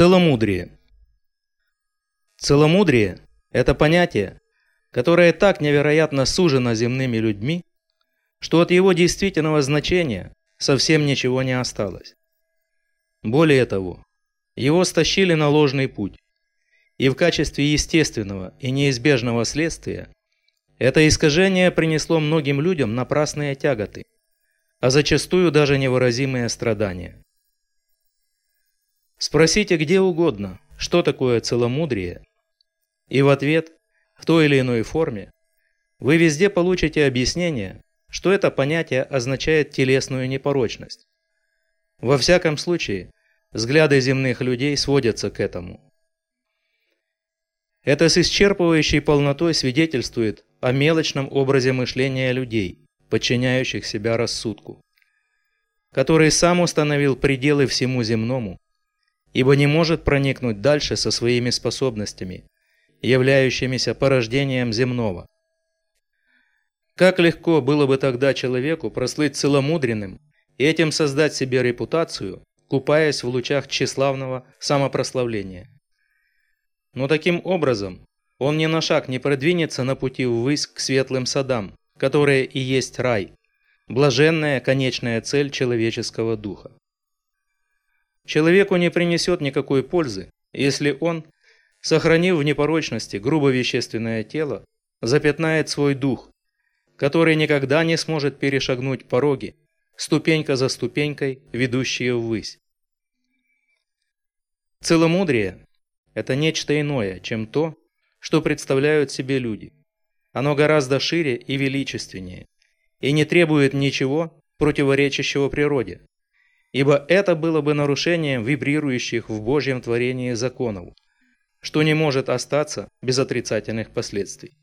Целомудрие. Целомудрие – это понятие, которое так невероятно сужено земными людьми, что от его действительного значения совсем ничего не осталось. Более того, его стащили на ложный путь, и в качестве естественного и неизбежного следствия это искажение принесло многим людям напрасные тяготы, а зачастую даже невыразимые страдания. Спросите где угодно, что такое целомудрие, и в ответ, в той или иной форме, вы везде получите объяснение, что это понятие означает телесную непорочность. Во всяком случае, взгляды земных людей сводятся к этому. Это с исчерпывающей полнотой свидетельствует о мелочном образе мышления людей, подчиняющих себя рассудку, который сам установил пределы всему земному, ибо не может проникнуть дальше со своими способностями, являющимися порождением земного. Как легко было бы тогда человеку прослыть целомудренным и этим создать себе репутацию, купаясь в лучах тщеславного самопрославления. Но таким образом он ни на шаг не продвинется на пути ввысь к светлым садам, которые и есть рай, блаженная конечная цель человеческого духа. Человеку не принесет никакой пользы, если он, сохранив в непорочности грубо-вещественное тело, запятнает свой дух, который никогда не сможет перешагнуть пороги, ступенька за ступенькой, ведущие ввысь. Целомудрие – это нечто иное, чем то, что представляют себе люди. Оно гораздо шире и величественнее, и не требует ничего, противоречащего природе, ибо это было бы нарушением вибрирующих в Божьем творении законов, что не может остаться без отрицательных последствий.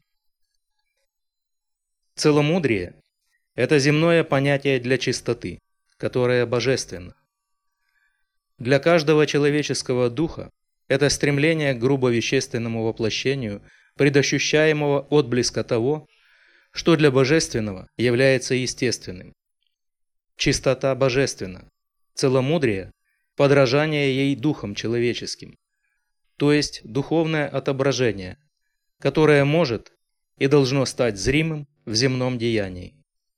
Целомудрие – это земное понятие для чистоты, которое божественно. Для каждого человеческого духа это стремление к грубо-вещественному воплощению предощущаемого отблеска того, что для божественного является естественным. Чистота божественна, целомудрие – подражание ей духом человеческим, то есть духовное отображение, которое может и должно стать зримым в земном деянии.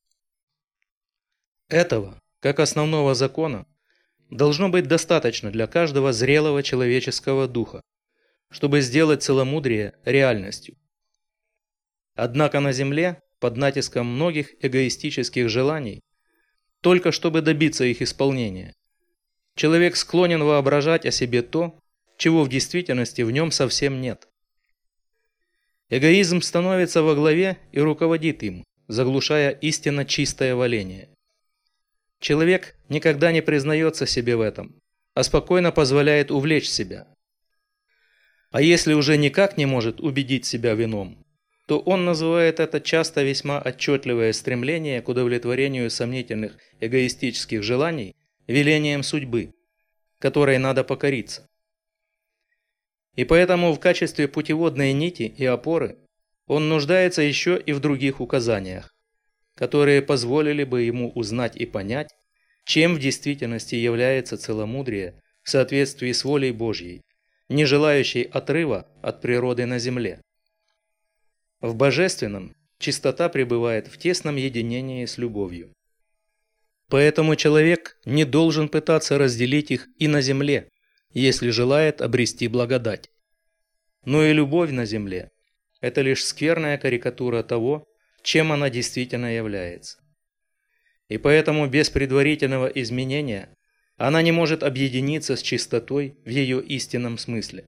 Этого, как основного закона, должно быть достаточно для каждого зрелого человеческого духа, чтобы сделать целомудрие реальностью. Однако на земле, под натиском многих эгоистических желаний, только чтобы добиться их исполнения, человек склонен воображать о себе то, чего в действительности в нем совсем нет. Эгоизм становится во главе и руководит им, заглушая истинно чистое воление. Человек никогда не признается себе в этом, а спокойно позволяет увлечь себя. А если уже никак не может убедить себя в ином, то он называет это часто весьма отчетливое стремление к удовлетворению сомнительных эгоистических желаний велением судьбы, которой надо покориться. И поэтому в качестве путеводной нити и опоры он нуждается еще и в других указаниях, которые позволили бы ему узнать и понять, чем в действительности является целомудрие в соответствии с волей Божьей, не желающей отрыва от природы на земле. В божественном чистота пребывает в тесном единении с любовью. Поэтому человек не должен пытаться разделить их и на земле, если желает обрести благодать. Но и любовь на земле – это лишь скверная карикатура того, чем она действительно является. И поэтому без предварительного изменения она не может объединиться с чистотой в ее истинном смысле.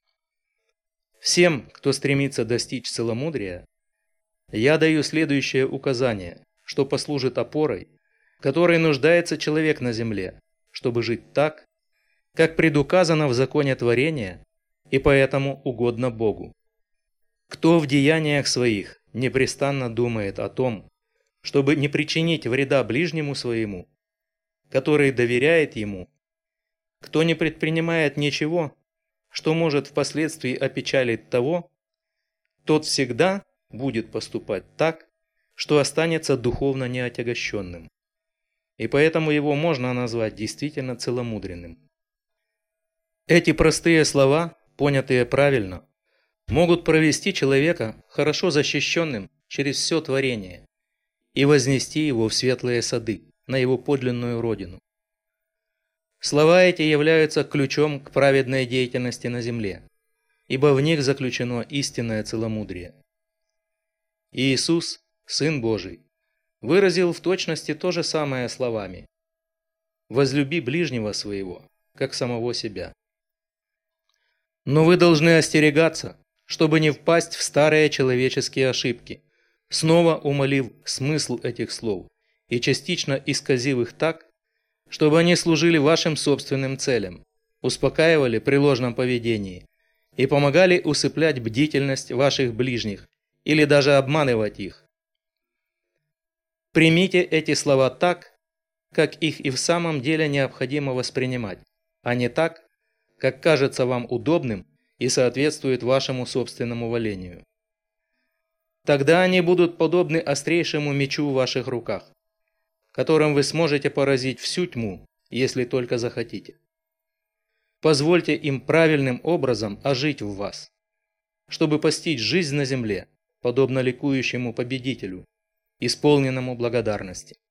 Всем, кто стремится достичь целомудрия, я даю следующее указание, что послужит опорой, которой нуждается человек на земле, чтобы жить так, как предуказано в законе творения и поэтому угодно Богу. Кто в деяниях своих непрестанно думает о том, чтобы не причинить вреда ближнему своему, который доверяет ему, кто не предпринимает ничего, что может впоследствии опечалить того, тот всегда будет поступать так, что останется духовно неотягощенным. И поэтому его можно назвать действительно целомудренным. Эти простые слова, понятые правильно, могут провести человека хорошо защищенным через все творение и вознести его в светлые сады, на его подлинную родину. Слова эти являются ключом к праведной деятельности на земле, ибо в них заключено истинное целомудрие. Иисус, Сын Божий, выразил в точности то же самое словами: «Возлюби ближнего своего, как самого себя». Но вы должны остерегаться, чтобы не впасть в старые человеческие ошибки, снова умалив смысл этих слов и частично исказив их так, чтобы они служили вашим собственным целям, успокаивали при ложном поведении и помогали усыплять бдительность ваших ближних или даже обманывать их. Примите эти слова так, как их и в самом деле необходимо воспринимать, а не так, как кажется вам удобным и соответствует вашему собственному волению. Тогда они будут подобны острейшему мечу в ваших руках, которым вы сможете поразить всю тьму, если только захотите. Позвольте им правильным образом ожить в вас, чтобы постичь жизнь на земле, подобно ликующему победителю, исполненному благодарности.